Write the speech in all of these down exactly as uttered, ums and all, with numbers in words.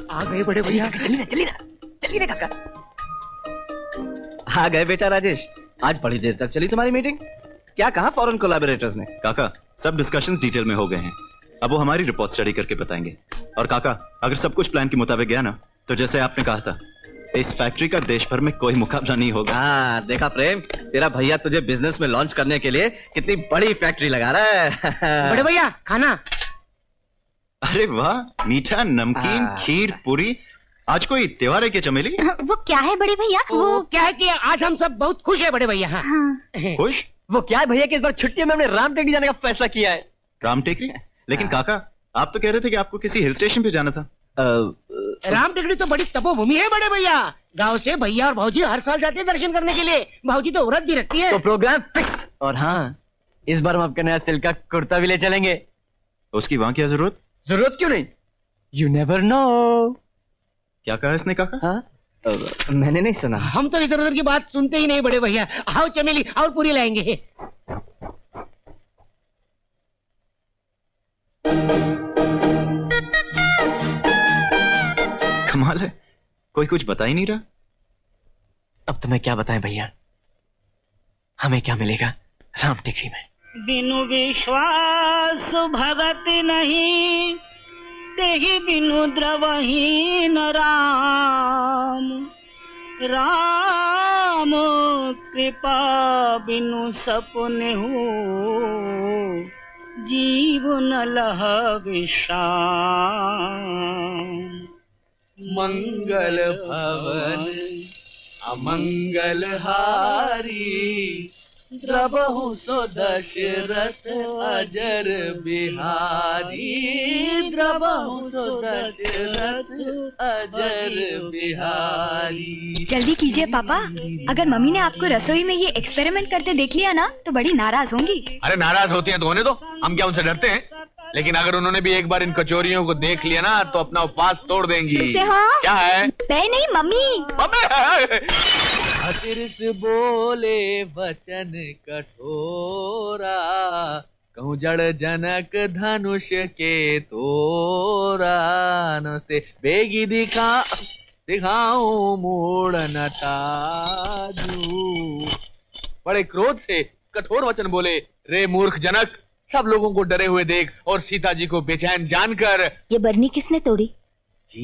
आ गए बड़े भैया। चलिए ना चलिए ना चलिए ना काका। आ गए बेटा राजेश, आज बड़ी देर तक चली तुम्हारी मीटिंग। क्या कहा फॉरेन कोलैबोरेटर्स ने? काका सब डिस्कशंस डिटेल में हो गए हैं, अब वो हमारी रिपोर्ट स्टडी करके बताएंगे। और काका अगर सब कुछ प्लान के मुताबिक गया ना तो जैसे आपने कहा था इस फैक्ट्री का देश भर में कोई मुकाबला नहीं होगा। हाँ देखा प्रेम, तेरा भैया तुझे बिजनेस में लॉन्च करने के लिए कितनी बड़ी फैक्ट्री लगा रहा है। बड़े भैया खाना। अरे वाह, मीठा नमकीन खीर पूरी, आज कोई त्योहार है क्या चमेली? वो क्या है बड़े भैया? वो क्या है कि आज हम सब बहुत खुश है बड़े भैया। हाँ। खुश? वो क्या है भैया कि इस बार छुट्टियों में हमने राम टेकरी जाने का फैसला किया है। राम टेकरी? लेकिन काका आप तो कह रहे थे कि आपको किसी हिल स्टेशन पे जाना था। राम टेकरी तो बड़ी तपोभूमि है बड़े भैया। गांव से भैया और भाऊजी हर साल जाते हैं दर्शन करने के लिए। भाऊजी तो व्रत भी रखती है। तो प्रोग्राम फिक्स्ड। और हाँ, इस बार हम आपका नया सिल्क का कुर्ता भी ले चलेंगे। उसकी वहां क्या जरूरत? जरूरत क्यों नहीं? You never know. क्या कहा इसने काका? हाँ? मैंने नहीं सुना। हम तो इधर उधर की बात सुनते ही नहीं बड़े भैया। आओ चमेली और पूरी लाएंगे। कमाल है, कोई कुछ बता ही नहीं रहा। अब तुम्हें क्या बताएं भैया, हमें क्या मिलेगा राम टेकरी में? बिनु विश्वास भगत नहीं, तेहि बिनु द्रवहीन राम। राम कृपा बिनु सपने हो, जीवन लह विश्राम। मंगल भवन अमंगल हारी, द्रवहु सो दशरथ अजर बिहारी। द्रवहु सो दशरथ अजर बिहारी। जल्दी कीजिए पापा, अगर मम्मी ने आपको रसोई में ये एक्सपेरिमेंट करते देख लिया ना तो बड़ी नाराज होंगी। अरे नाराज होती हैं तो होने दो, हम क्या उनसे डरते हैं? लेकिन अगर उन्होंने भी एक बार इन कचोरियों को देख लिया ना तो अपना उपवास तोड़ देंगी। हाँ? क्या है? मैं नहीं मम्मी। मम्मी अतिरिस बोले वचन कठोरा, कहूँ जड़ जनक धनुष के तोरा। न से बेगी दिखा दिखाऊं मूड न ताजू। बड़े क्रोध से कठोर वचन बोले, रे मूर्ख जनक, सब लोगों को डरे हुए देख और सीता जी को बेचैन जानकर। ये बरनी किसने तोड़ी? जी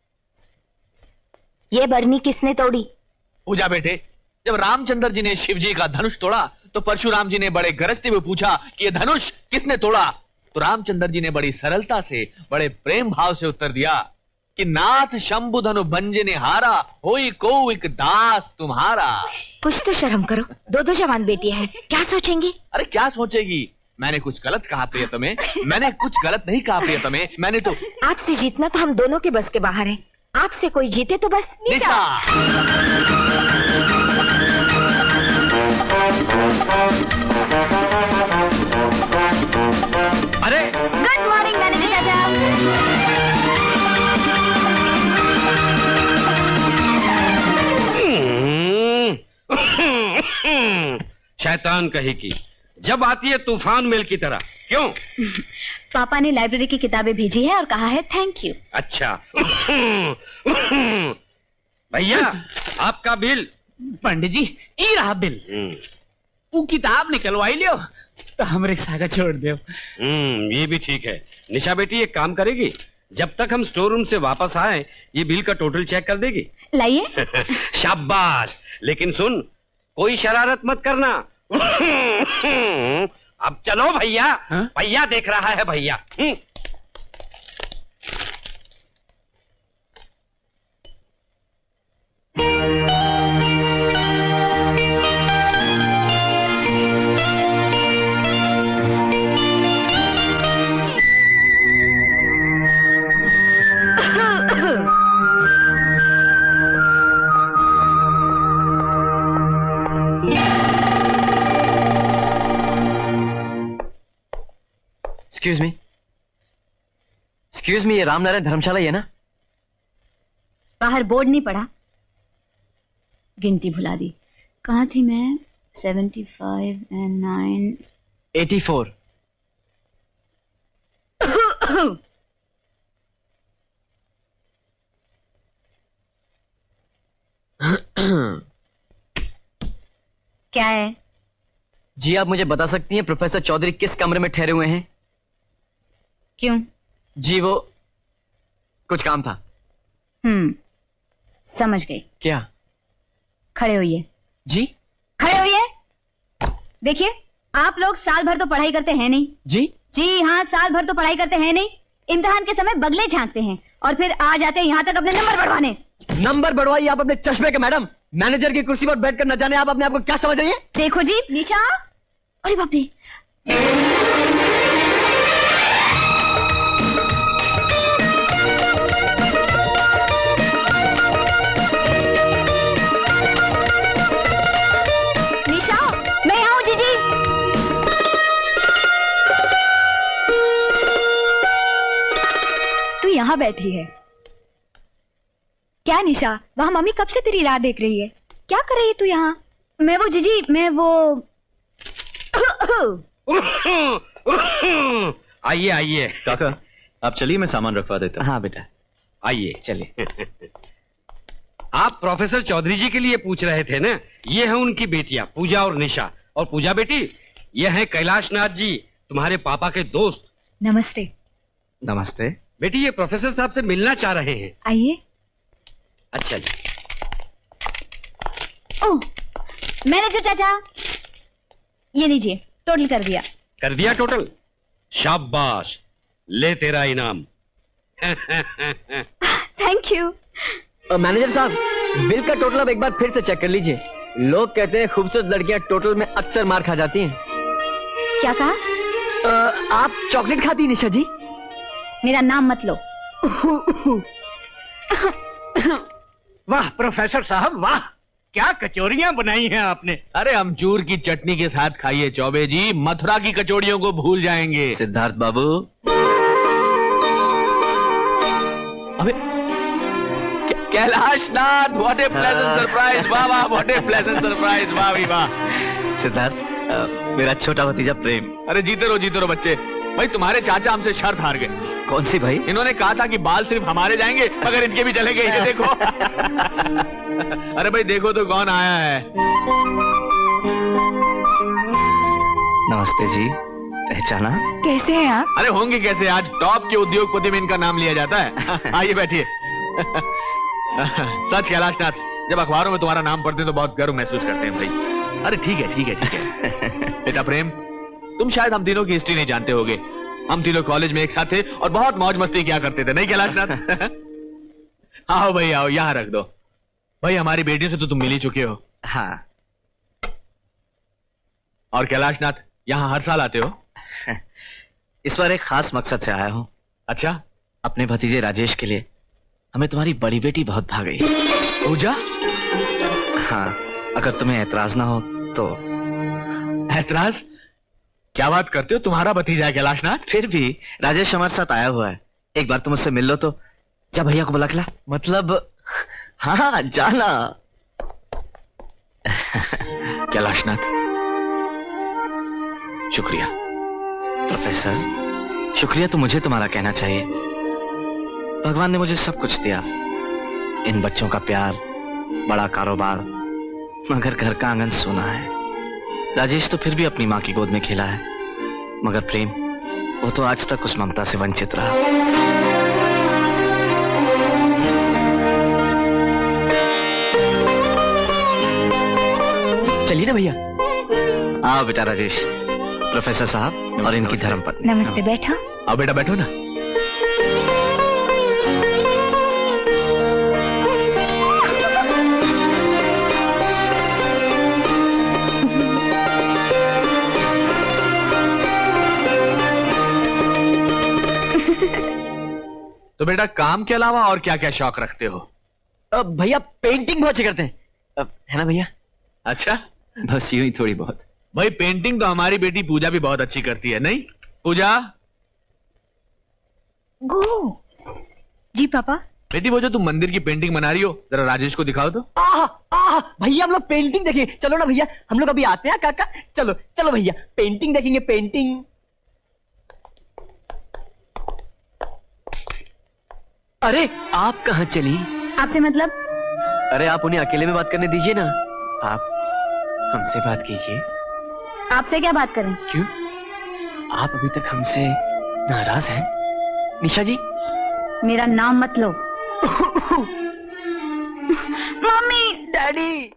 ये बरनी किसने तोड़ी? पूजा बेटे, जब रामचंद्र जी ने शिव जी का धनुष तोड़ा तो परशुराम जी ने बड़े गरजते हुए पूछा कि ये धनुष किसने तोड़ा? तो रामचंद्र जी ने बड़ी सरलता से, बड़े प्रेम भाव से उत्तर दिया कि नाथ शंभु धनु भंजने हारा, होई को एक दास तुम्हारा। कुछ तो शर्म करो, दो दो जवान बेटी है, क्या सोचेंगी? अरे क्या सोचेगी? मैंने कुछ गलत कहा प्रियतमे? मैंने कुछ गलत नहीं कहा प्रियतमे। मैंने तो आपसे जीतना तो हम दोनों के बस के बाहर है। आपसे कोई जीते तो बस निशा। अरे गुड मॉर्निंग मैनेजर चाचा। शैतान कही की, जब आती है तूफान मेल की तरह। क्यों? पापा ने लाइब्रेरी की किताबें भेजी है और कहा है थैंक यू। अच्छा भैया आपका बिल। पंडित जी ये रहा बिल। वो किताब निकलवाई लियो तो हम रिक्शा का छोड़ दो। हम्म ये भी ठीक है। निशा बेटी एक काम करेगी, जब तक हम स्टोर रूम से वापस आए ये बिल का टोटल चेक कर देगी। लाइए। शाबाश। लेकिन सुन, कोई शरारत मत करना। अब चलो भैया। भैया देख रहा है भैया। एक्सक्यूज मी, एक्सक्यूज मी, ये रामनारायण धर्मशाला ही है ना? बाहर बोर्ड नहीं पड़ा, गिनती भुला दी। कहाँ थी मैं? Seventy five and nine eighty four. क्या है? जी आप मुझे बता सकती हैं प्रोफेसर चौधरी किस कमरे में ठहरे हुए हैं? क्यों? जी वो कुछ काम था। हम्म, समझ गई। क्या? खड़े होइए। जी खड़े होइए। देखिए, आप लोग साल भर तो पढ़ाई करते हैं नहीं। जी जी हाँ, साल भर तो पढ़ाई करते हैं नहीं। इम्तिहान के समय बगले झांकते हैं और फिर आ जाते हैं यहाँ तक अपने नंबर बढ़वाने। नंबर बढ़वाइए आप अपने चश्मे के मैडम। मैनेजर की कुर्सी पर बैठकर न जाने आप अपने आप को क्या समझ रही है? देखो जी निशा, अरे बाप रे, निशा मैं यहाँ हूँ। जीजी तू यहाँ बैठी है क्या? निशा, वहाँ मम्मी कब से तेरी राह देख रही है। क्या कर रही है तू यहाँ? मैं वो जीजी, मैं वो आइए आइए काका आप चलिए, मैं सामान रखवा देता हूँ। हाँ बेटा आइए। चलिए। आप प्रोफेसर चौधरी जी के लिए पूछ रहे थे ना? ये है उनकी बेटियां पूजा और निशा। और पूजा बेटी, ये है कैलाश नाथ जी, तुम्हारे पापा के दोस्त। नमस्ते। नमस्ते बेटी, ये प्रोफेसर साहब से मिलना चाह रहे हैं। आइए। अच्छा जी। ओह, मैनेजर चाचा, ये लीजिए, टोटल कर दिया। कर दिया टोटल? शाबाश, ले तेरा इनाम। Thank you. मैनेजर साहब बिल का टोटल अब एक बार फिर से चेक कर लीजिए। लोग कहते हैं खूबसूरत लड़कियां टोटल में अक्सर मार खा जाती हैं। क्या कहा? आ, आप चॉकलेट खाती निशा जी? मेरा नाम मत लो। वाह प्रोफेसर साहब वाह, क्या कचौरियां बनाई हैं आपने। अरे अमचूर की चटनी के साथ खाइए चौबे जी, मथुरा की कचौड़ियों को भूल जाएंगे। सिद्धार्थ बाबू। अबे Kailash Nath, what a pleasant surprise. वाह वाह, व्हाट ए प्लेजेंट सरप्राइज। वाह भी वाह। सिद्धार्थ, आ, मेरा छोटा भतीजा प्रेम। अरे जीते रहो जीते रहो बच्चे। भाई तुम्हारे चाचा हमसे शर्त हार गए। कौन सी भाई? इन्होंने कहा था कि बाल सिर्फ हमारे जाएंगे मगर इनके भी चलेंगे। ये देखो। अरे भाई देखो तो कौन आया है। नमस्ते जी, पहचाना? कैसे हैं आप? अरे होंगे कैसे, आज टॉप के उद्योगपति में इनका नाम लिया जाता है। आइए बैठिए। सच कैलाश नाथ, जब अखबारों में तुम्हारा नाम पढ़ते हैं तो बहुत गर्व महसूस करते हैं भाई। अरे ठीक है ठीक है ठीक है। बेटा प्रेम, तुम शायद हम तीनों की हिस्ट्री नहीं जानते होगे। हम तीनों कॉलेज में एक साथ थे और बहुत मौज मस्ती किया करते थे, नहीं कैलाश नाथ? आओ भाई आओ, यहाँ रख दो। भाई हमारी बेटियों से तो तुम मिल ही चुके हो। हाँ। और कैलाश नाथ, यहाँ हर साल आते हो? इस बार एक खास मकसद से आया हूँ। अच्छा, अपने भतीजे राजेश के लिए। हमें तुम्हारी बड़ी बेटी बहुत भा गई। पूजा? हाँ, अगर तुम्हें ऐतराज ना हो तो। ऐतराज? क्या बात करते हो, तुम्हारा भतीजा है कैलाश नाथ? फिर भी राजेश हमारे साथ आया हुआ है, एक बार तुम उससे मिल लो तो। जा भैया को बुला के ला। मतलब हाँ जाना। कैलाश नाथ, शुक्रिया। प्रोफेसर, शुक्रिया तो मुझे तुम्हारा कहना चाहिए। भगवान ने मुझे सब कुछ दिया, इन बच्चों का प्यार, बड़ा कारोबार, मगर घर का आंगन सोना है। राजेश तो फिर भी अपनी माँ की गोद में खेला है, मगर प्रेम, वो तो आज तक उस ममता से वंचित रहा। चलिए ना भैया। आओ बेटा राजेश, प्रोफेसर साहब और इनकी धर्मपत्नी। नमस्ते, बैठो। आओ बेटा बैठो ना। तो बेटा काम के अलावा और क्या क्या शौक रखते हो? भैया पेंटिंग बहुत अच्छी करते हैं, अब, है ना भैया? अच्छा, बस यूं ही थोड़ी बहुत। भाई पेंटिंग तो हमारी बेटी पूजा भी बहुत अच्छी करती है, नहीं पूजा? गो जी पापा। बेटी वो जो तुम मंदिर की पेंटिंग बना रही हो, जरा राजेश को दिखाओ तो। आह, आह, भैया हम लोग पेंटिंग देखेंगे। चलो ना भैया, हम लोग अभी आते हैं काका। चलो चलो भैया, पेंटिंग देखेंगे, पेंटिंग। अरे आप कहाँ चली? आपसे मतलब? अरे आप उन्हें अकेले में बात करने दीजिए ना। आप हमसे बात कीजिए। आपसे क्या बात करें? क्यों, आप अभी तक हमसे नाराज हैं? निशा जी, मेरा नाम मत लो। Mummy, daddy.